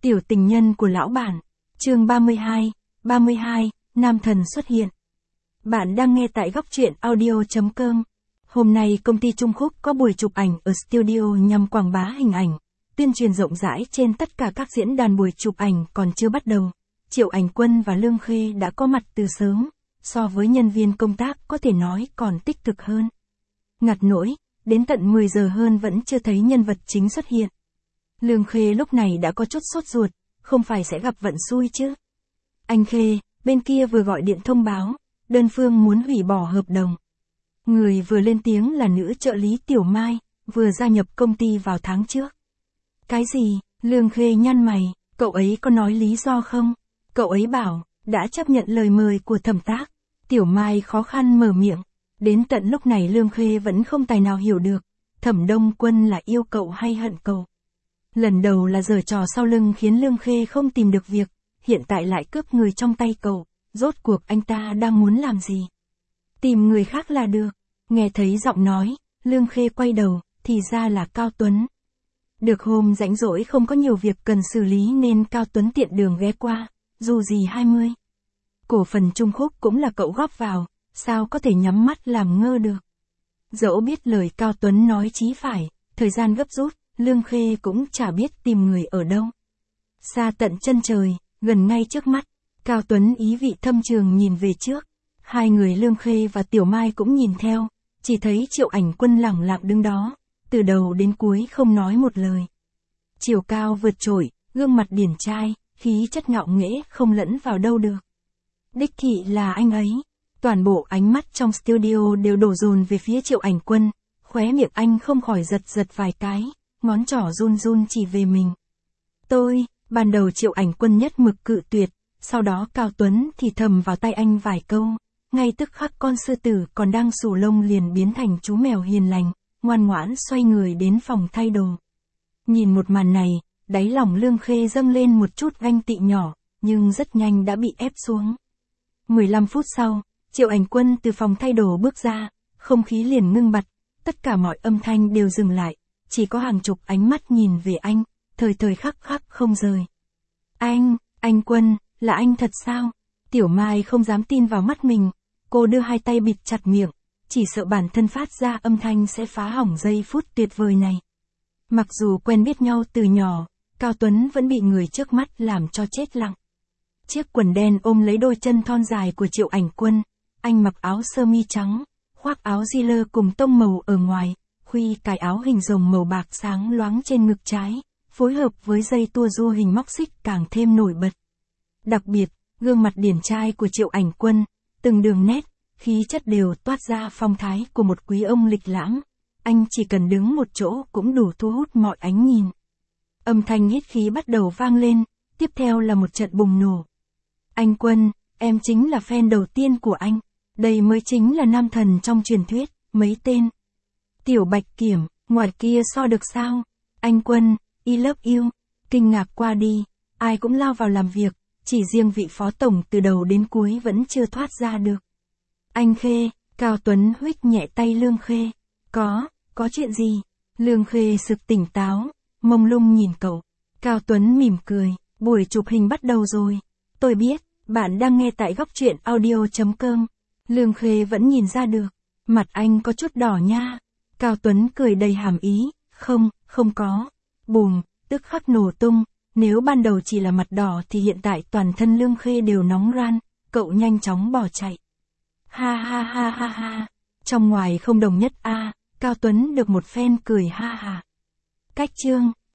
Tiểu tình nhân của lão bản. Chương 32, nam thần xuất hiện. Bạn đang nghe tại góc truyện audio.com. Hôm nay công ty Trung Khúc có buổi chụp ảnh ở studio nhằm quảng bá hình ảnh, tuyên truyền rộng rãi trên tất cả các diễn đàn. Buổi chụp ảnh còn chưa bắt đầu, Triệu Ảnh Quân và Lương Khê đã có mặt từ sớm, so với nhân viên công tác có thể nói còn tích cực hơn. Ngặt nỗi, đến tận 10 giờ hơn vẫn chưa thấy nhân vật chính xuất hiện. Lương Khê lúc này đã có chút sốt ruột, không phải sẽ gặp vận xui chứ. Anh Khê, bên kia vừa gọi điện thông báo, đơn phương muốn hủy bỏ hợp đồng. Người vừa lên tiếng là nữ trợ lý Tiểu Mai, vừa gia nhập công ty vào tháng trước. Cái gì? Lương Khê nhăn mày, cậu ấy có nói lý do không? Cậu ấy bảo, đã chấp nhận lời mời của thẩm tác. Tiểu Mai khó khăn mở miệng. Đến tận lúc này Lương Khê vẫn không tài nào hiểu được, Thẩm Đông Quân là yêu cậu hay hận cậu. Lần đầu là giở trò sau lưng khiến Lương Khê không tìm được việc, hiện tại lại cướp người trong tay cậu, rốt cuộc anh ta đang muốn làm gì? Tìm người khác là được. Nghe thấy giọng nói, Lương Khê quay đầu, thì ra là Cao Tuấn. Được hôm rảnh rỗi không có nhiều việc cần xử lý nên Cao Tuấn tiện đường ghé qua, dù gì 20. Cổ phần Trung Khúc cũng là cậu góp vào, sao có thể nhắm mắt làm ngơ được. Dẫu biết lời Cao Tuấn nói chí phải, thời gian gấp rút, Lương Khê cũng chả biết tìm người ở đâu. Xa tận chân trời, gần ngay trước mắt, Cao Tuấn ý vị thâm trường nhìn về trước. Hai người Lương Khê và Tiểu Mai cũng nhìn theo, chỉ thấy Triệu Ảnh Quân lẳng lặng đứng đó, từ đầu đến cuối không nói một lời. Chiều cao vượt trội, gương mặt điển trai, khí chất ngạo nghễ không lẫn vào đâu được. Đích thị là anh ấy. Toàn bộ ánh mắt trong studio đều đổ dồn về phía Triệu Ảnh Quân, khóe miệng anh không khỏi giật vài cái, ngón trỏ run run chỉ về mình. Ban đầu Triệu Ảnh Quân nhất mực cự tuyệt, sau đó Cao Tuấn thì thầm vào tay anh vài câu, ngay tức khắc con sư tử còn đang xù lông liền biến thành chú mèo hiền lành, ngoan ngoãn xoay người đến phòng thay đồ. Nhìn một màn này, đáy lòng Lương Khê dâng lên một chút ganh tị nhỏ, nhưng rất nhanh đã bị ép xuống. 15 phút sau, Triệu Ảnh Quân từ phòng thay đồ bước ra, không khí liền ngưng bặt, tất cả mọi âm thanh đều dừng lại, chỉ có hàng chục ánh mắt nhìn về anh, thời khắc không rời. Anh Quân, là anh thật sao? Tiểu Mai không dám tin vào mắt mình, cô đưa hai tay bịt chặt miệng, chỉ sợ bản thân phát ra âm thanh sẽ phá hỏng giây phút tuyệt vời này. Mặc dù quen biết nhau từ nhỏ, Cao Tuấn vẫn bị người trước mắt làm cho chết lặng. Chiếc quần đen ôm lấy đôi chân thon dài của Triệu Ảnh Quân, anh mặc áo sơ mi trắng, khoác áo di lơ cùng tông màu ở ngoài, khuy cài áo hình rồng màu bạc sáng loáng trên ngực trái, phối hợp với dây tua rua hình móc xích càng thêm nổi bật. Đặc biệt, gương mặt điển trai của Triệu Ảnh Quân, từng đường nét, khí chất đều toát ra phong thái của một quý ông lịch lãm, anh chỉ cần đứng một chỗ cũng đủ thu hút mọi ánh nhìn. Âm thanh hít khí bắt đầu vang lên, tiếp theo là một trận bùng nổ. Anh Quân, em chính là fan đầu tiên của anh, đây mới chính là nam thần trong truyền thuyết, mấy tên. Tiểu Bạch Kiểm, ngoài kia so được sao? Anh Quân, I love you. Kinh ngạc qua đi, ai cũng lao vào làm việc, chỉ riêng vị phó tổng từ đầu đến cuối vẫn chưa thoát ra được. Anh Khê, Cao Tuấn huých nhẹ tay Lương Khê. Có chuyện gì? Lương Khê sực tỉnh táo, mông lung nhìn cậu. Cao Tuấn mỉm cười, buổi chụp hình bắt đầu rồi. Tôi biết, bạn đang nghe tại góc truyện audio.com. Lương Khê vẫn nhìn ra được, mặt anh có chút đỏ nha. Cao Tuấn cười đầy hàm ý, không có. Bùm, tức khắc nổ tung, nếu ban đầu chỉ là mặt đỏ thì hiện tại toàn thân Lương Khê đều nóng ran, cậu nhanh chóng bỏ chạy. Ha. Trong ngoài không đồng nhất a, Cao Tuấn được một phen cười ha. Cách chương